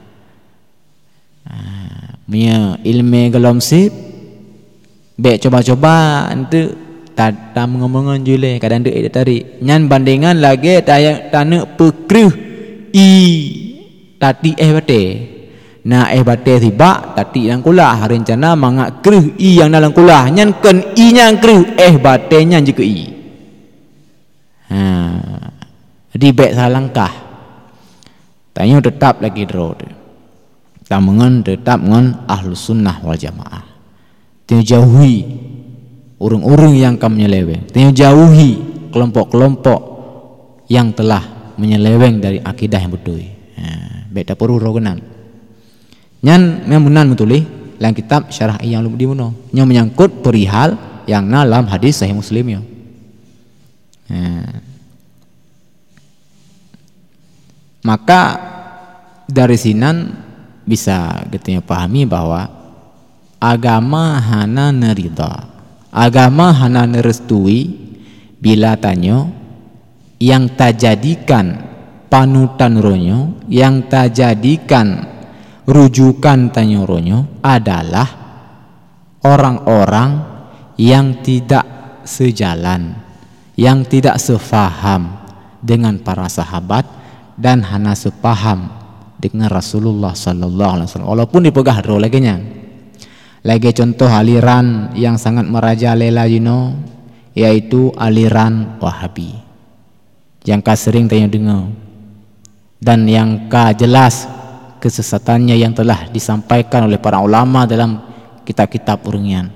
Punya ilmu gelom sip, baik coba-coba nanti tak tak mengomongan jule kadang dek dia tarik. Nyan bandingan lagi tayak tanah pekruh i tati eh bate. Nah eh bate tiba tati yang kulah rencana mangak kruh i yang dalam kulah nyan ken i nya kruh eh bate nya juga i. Ha. Jadi baik salah langkah. Tanya tetap lagi road. Tamangan tetap ngan ahlu sunnah wal jamaah. Tanya jauhi orang-orang yang kamu menyeleweng. Tanya jauhi kelompok-kelompok yang telah menyeleweng dari akidah yang betul. Ha, baik tak perlu rogenan. Nyan memunan mutulih dalam kitab Syarah Ihya Ulumuddin muno. Nyan menyangkut perihal yang dalam hadis Sahih Muslim yo. Ha. Maka dari sinan bisa kita pahami bahwa agama hana nerida, agama hana nerestui bila tanyo yang tajadikan panutan ronyo, yang tajadikan rujukan tanyo ronyo adalah orang-orang yang tidak sejalan, yang tidak sefaham dengan para sahabat dan hana sepaham dengan Rasulullah sallallahu alaihi wasallam. Walaupun dipegah ro lagi nya. Lagi contoh aliran yang sangat merajalela you know, yaitu aliran Wahabi. Yang ka sering tanya dengar. Dan yang ka jelas kesesatannya yang telah disampaikan oleh para ulama dalam kitab-kitab uringan.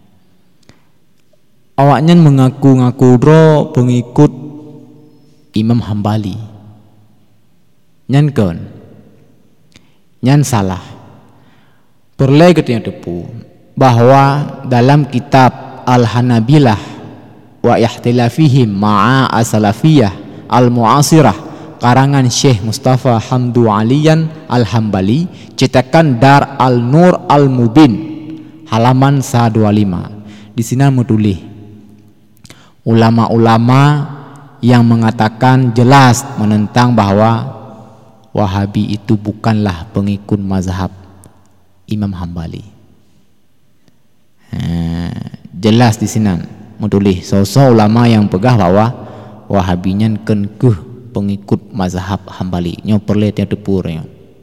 Awaknya mengaku-ngaku ro pengikut Imam Hambali. Nyan kon nyan salah. Perlu kita tepu bahwa dalam kitab Al-Hanabilah wa Ihtilafihim ma'a as-salafiyah al-mu'asirah karangan Syekh Mustafa Hamdu Aliyan Al-Hambali, cetakan Dar Al-Nur Al-Mubin, halaman seratus dua puluh lima. Di sini menulis ulama-ulama yang mengatakan jelas menentang bahwa Wahabi itu bukanlah pengikut mazhab Imam Hambali. Ha, jelas di sini menulis sosok ulama yang pegah bahwa Wahabinya kenkuh pengikut mazhab Hambali. Nyo perlet yang tepurnya.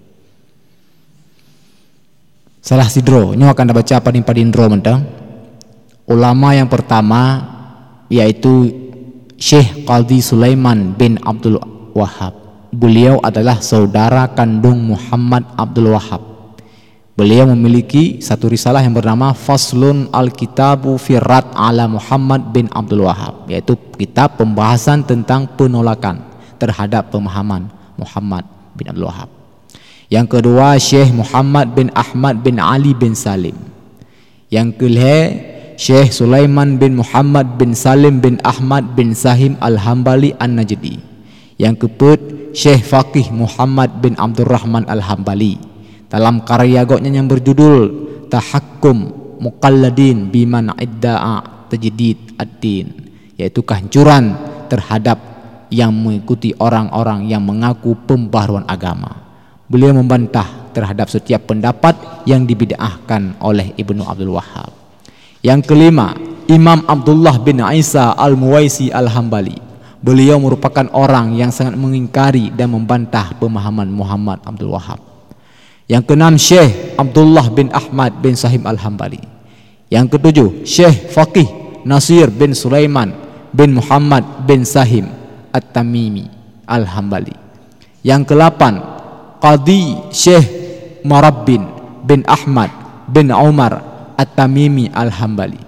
Salah sidro, nyo akan baca padin-padin ro mentang. Ulama yang pertama yaitu Syekh Qadhi Sulaiman bin Abdul Wahhab. Beliau adalah saudara kandung Muhammad Abdul Wahhab. Beliau memiliki satu risalah yang bernama Faslun Al-Kitabu Firrat ala Muhammad bin Abdul Wahhab, yaitu kitab pembahasan tentang penolakan terhadap pemahaman Muhammad bin Abdul Wahhab. Yang kedua Syekh Muhammad bin Ahmad bin Ali bin Salim. Yang kelima Syekh Sulaiman bin Muhammad bin Salim bin Ahmad bin Sahim Al-Hambali An-Najdi. Yang keempat Syekh Faqih Muhammad bin Abdurrahman Al-Hambali dalam karya goknya yang berjudul Tahakkum Muqalladin Biman Idda'a Tajdid Ad-Din, yaitu kehancuran terhadap yang mengikuti orang-orang yang mengaku pembaharuan agama. Beliau membantah terhadap setiap pendapat yang dibid'ahkan oleh Ibnu Abdul Wahhab. Yang kelima, Imam Abdullah bin Isa Al-Muwaisi Al-Hambali. Beliau merupakan orang yang sangat mengingkari dan membantah pemahaman Muhammad Abdul Wahhab. Yang keenam, Syekh Abdullah bin Ahmad bin Sahim Al-Hambali. Yang ketujuh, Syekh Faqih Nasir bin Sulaiman bin Muhammad bin Sahim At-Tamimi Al-Hambali. Yang kedelapan, Qadi Syekh Marabbin bin Ahmad bin Umar At-Tamimi Al-Hambali.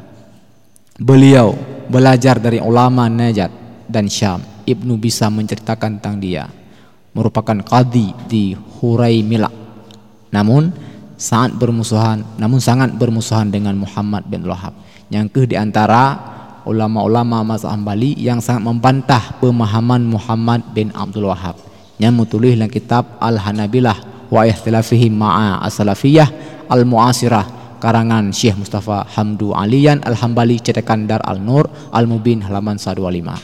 Beliau belajar dari ulama Najd dan Syam. Ibnu bisa menceritakan tentang dia, merupakan qadi di Huraymila, namun sangat bermusuhan namun sangat bermusuhan dengan Muhammad bin Wahhab. Yang ke di antara ulama-ulama mazhab Hambali yang sangat membantah pemahaman Muhammad bin Abdul Wahhab, yang menulis dalam kitab Al-Hanabilah wa Ikhtilafihim Ma'a As-Salafiyah Al-Mu'asirah karangan Syekh Mustafa Hamdu Aliyan Al-Hambali, cetakan Dar Al-Nur Al-Mubin halaman seratus dua puluh lima.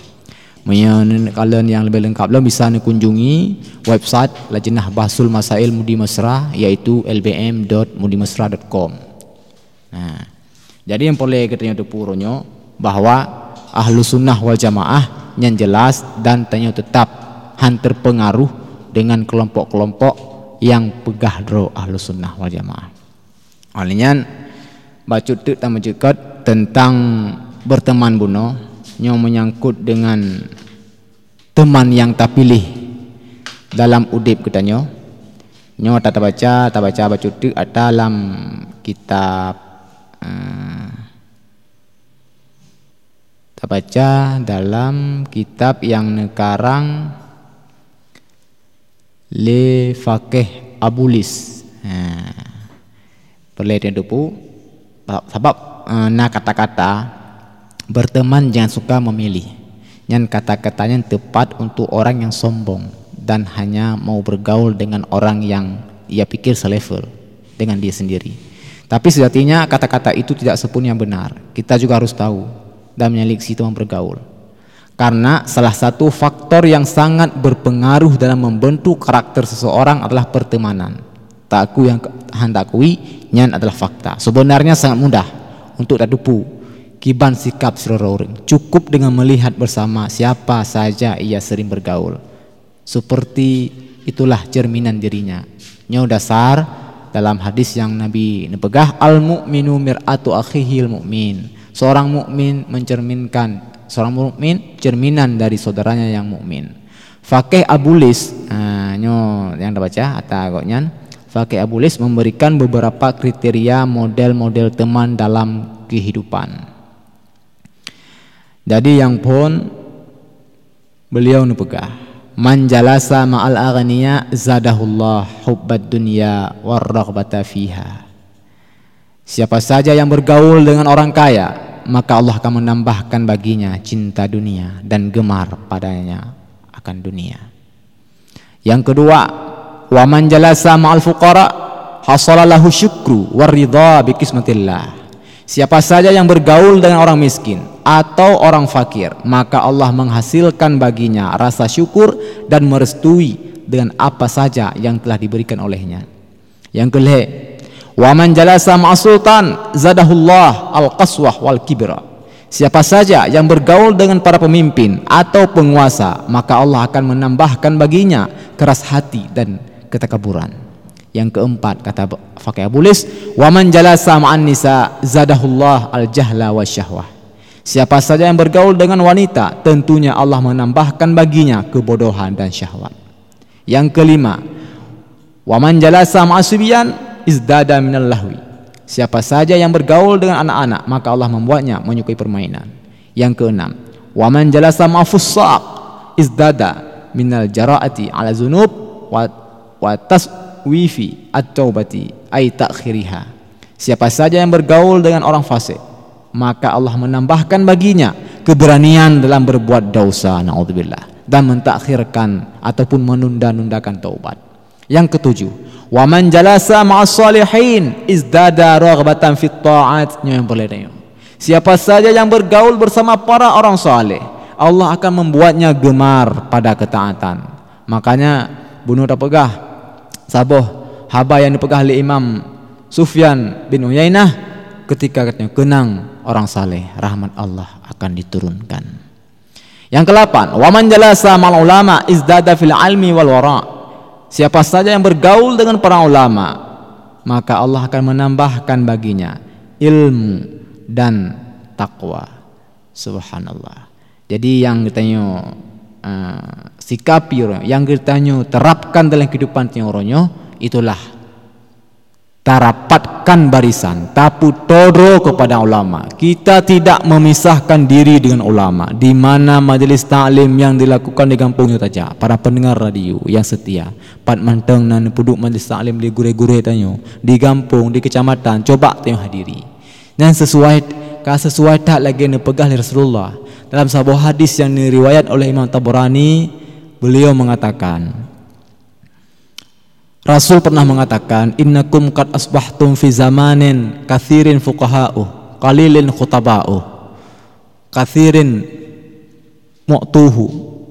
Kalian yang lebih lengkap lo bisa kunjungi website Lajnah Bahsul Masail Mudi Mesra, yaitu l b m dot mudi mesra dot com. Nah, jadi yang boleh katanya itu puronyo bahwa ahlu sunnah wal jamaah yang jelas dan tanya tetap han terpengaruh dengan kelompok-kelompok yang pegah dro ahlu sunnah wal jamaah. Alinya bacut tu tak menjekat tentang berteman buno yang menyangkut dengan teman yang tak pilih dalam udip katanya. Nyo tak baca tak baca bacut tu dalam kitab uh, tak baca dalam kitab yang nekarang Le Faqih Abulis. Nah, perlihatkan itu sebab uh, na kata-kata berteman jangan suka memilih, yang kata-katanya tepat untuk orang yang sombong dan hanya mau bergaul dengan orang yang ia pikir selevel dengan dia sendiri. Tapi sejatinya kata-kata itu tidak sepenuhnya benar. Kita juga harus tahu dan menyeleksi teman bergaul, karena salah satu faktor yang sangat berpengaruh dalam membentuk karakter seseorang adalah pertemanan. Takku yang hendak kui nyan adalah fakta. Sebenarnya sangat mudah untuk tadupu kiban sikap seseorang. Cukup dengan melihat bersama siapa saja ia sering bergaul. Seperti itulah cerminan dirinya. Nyo dasar dalam hadis yang Nabi nepegah, al mu'minu mir'atu akhihil mu'min. Seorang mukmin mencerminkan seorang mukmin cerminan dari saudaranya yang mukmin. Faqih Abulis, nah, nyo yang dah baca atau agaknya Faqih Abulis memberikan beberapa kriteria model-model teman dalam kehidupan. Jadi yang pun beliau nepegah, man jalasa ma'al aghniya zadahullah hubbad dunya warraghbata fiha. Siapa saja yang bergaul dengan orang kaya, maka Allah akan menambahkan baginya cinta dunia dan gemar padanya akan dunia. Yang kedua, wa man jalasa ma'al fuqara hasalalahu syukru waridha bi qismatillah. Siapa saja yang bergaul dengan orang miskin atau orang fakir, maka Allah menghasilkan baginya rasa syukur dan merestui dengan apa saja yang telah diberikan olehnya. Yang kelima, wa man jalasa ma'as sultan zadahullah al-qaswah wal kibra. Siapa saja yang bergaul dengan para pemimpin atau penguasa, maka Allah akan menambahkan baginya keras hati dan ketakaburan. Yang keempat, kata Faqih Abulis, wa man jalasa ma'an nisa zadahullah al-jahla wasyahwah. Siapa saja yang bergaul dengan wanita, tentunya Allah menambahkan baginya kebodohan dan syahwat. Yang kelima, wa man jalasa ma'asubyan izdada minal lahwi. Siapa saja yang bergaul dengan anak-anak, maka Allah membuatnya menyukai permainan. Yang keenam, wa man jalasa ma'fussaq izdada minal jara'ati ala zunub wa wa tas wifi at-taubati ay takhiriha. Siapa saja yang bergaul dengan orang fasik, maka Allah menambahkan baginya keberanian dalam berbuat dosa, naudzubillah, dan mentakhirkan ataupun menunda-nundakan taubat. Yang ketujuh, wa man jalasa ma'as salihin izdada raghbatan fit ta'at. Yang boleh. Siapa saja yang bergaul bersama para orang saleh, Allah akan membuatnya gemar pada ketaatan. Makanya bunuh tak pegah saboh haba yang dipegah oleh Imam Sufyan bin Uyainah ketika katanya kenang orang saleh, rahmat Allah akan diturunkan. Yang kedelapan, wa man jalasa ma'al ulama izdada fil ilmi wal wara. Siapa saja yang bergaul dengan para ulama, maka Allah akan menambahkan baginya ilmu dan takwa. Subhanallah. Jadi yang ditanya uh, sikapi orang, yang ditanya terapkan dalam kehidupan orangnya, itulah tarapatkan barisan, tapu todo kepada ulama. Kita tidak memisahkan diri dengan ulama. Di mana majelis taklim yang dilakukan di kampungnya saja, para pendengar radio yang setia, pat manteng nan puduk majelis taklim di gure-gure tanyo, di kampung, di kecamatan, coba tengok hadiri. Dan sesuai ka sesuai tak lagi nepegah oleh Rasulullah. Dalam sebuah hadis yang diriwayat oleh Imam Tabrani, beliau mengatakan, Rasul pernah mengatakan, innakum qad asbahtum fi zamanin kathirin fuqaha'u qalilin khutaba'u kathirin mu'tuhu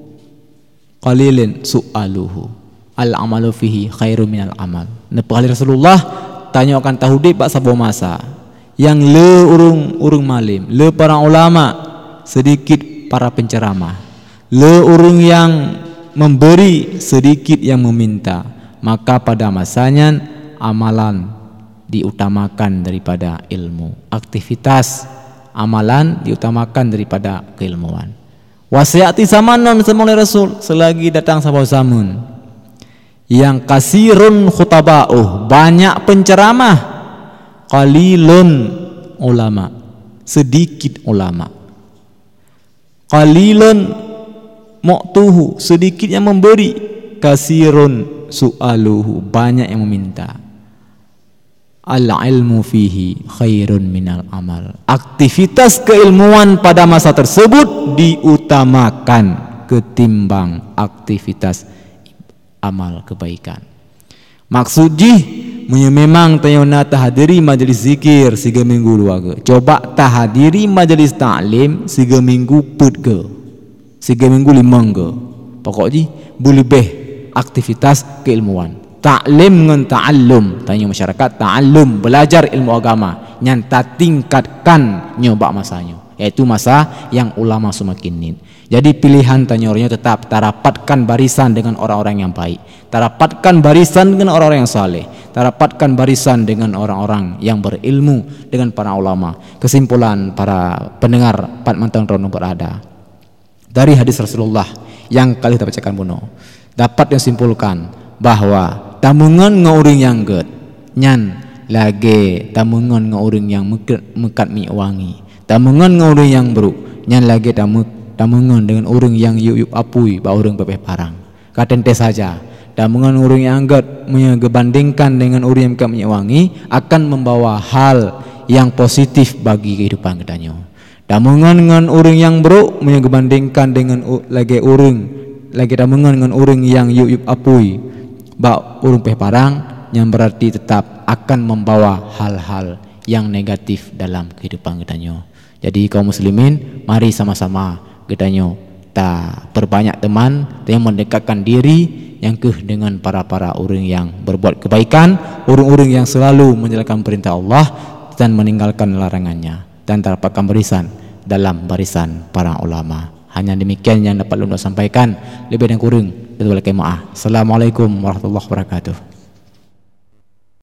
qalilin su'aluhu al-amalu fihi khairu minal amal. Nepegah Rasulullah tanyakan tahudi bak sabuah masa yang le urung urung malim, le para ulama, sedikit para penceramah, le urung yang memberi, sedikit yang meminta. Maka pada masanya amalan diutamakan daripada ilmu. Aktivitas amalan diutamakan daripada keilmuan. Wasiati zamanan semula Rasul, selagi datang sahabat zaman yang kasirun khutaba'uh, banyak penceramah, qalilun ulama, sedikit ulama, qalilun mu'tuhu, sedikit yang memberi, kasirun su'aluhu, banyak yang meminta. Al-ilmu fihi khairun minal amal. Aktivitas keilmuan pada masa tersebut diutamakan ketimbang aktivitas amal kebaikan. Maksudnya memang tayona tahadiri majelis zikir siga minggu dua ke. Coba tahadiri majelis taklim siga minggu put ke. Siga minggu lima ke. Pokoknya boleh beh aktivitas keilmuan. Taklim dengan ta'allum, tanya masyarakat ta'allum, belajar ilmu agama, nyanta tingkatkan nyoba masanya, yaitu masa yang ulama semakin nin. Jadi pilihan tanya orangnya tetap tarapatkan barisan dengan orang-orang yang baik, tarapatkan barisan dengan orang-orang yang saleh, tarapatkan barisan dengan orang-orang yang berilmu, dengan para ulama. Kesimpulan para pendengar Pat Mantang Rono berada dari hadis Rasulullah yang kali kita bacakan buno, dapat disimpulkan bahwa tamungan ngauring yang get nyan lagi tamungan ngauring yang mekat mekat mi wangi, tamungan ngauring yang beruk nyan lagi tamu tamungan dengan orang yang yuk yuk apui ba orang bebeh parang katente saja. Tamungan orang yang get mengebandingkan dengan orang yang mekat mi wangi akan membawa hal yang positif bagi kehidupan kedanyo. Tamungan dengan orang yang beruk mengebandingkan dengan lagi orang lagi tamungan dengan orang yang yuk yuk apui ba urung peh parang, yang berarti tetap akan membawa hal-hal yang negatif dalam kehidupan kita. Jadi kaum muslimin, mari sama-sama kita tak perbanyak teman yang mendekatkan diri yang ke dengan para-para orang yang berbuat kebaikan, orang-orang yang selalu menjalankan perintah Allah dan meninggalkan larangannya, dan terapkan barisan dalam barisan para ulama. Hanya demikian yang dapat Lunda sampaikan. Lebih dan kurang, Assalamualaikum warahmatullahi wabarakatuh.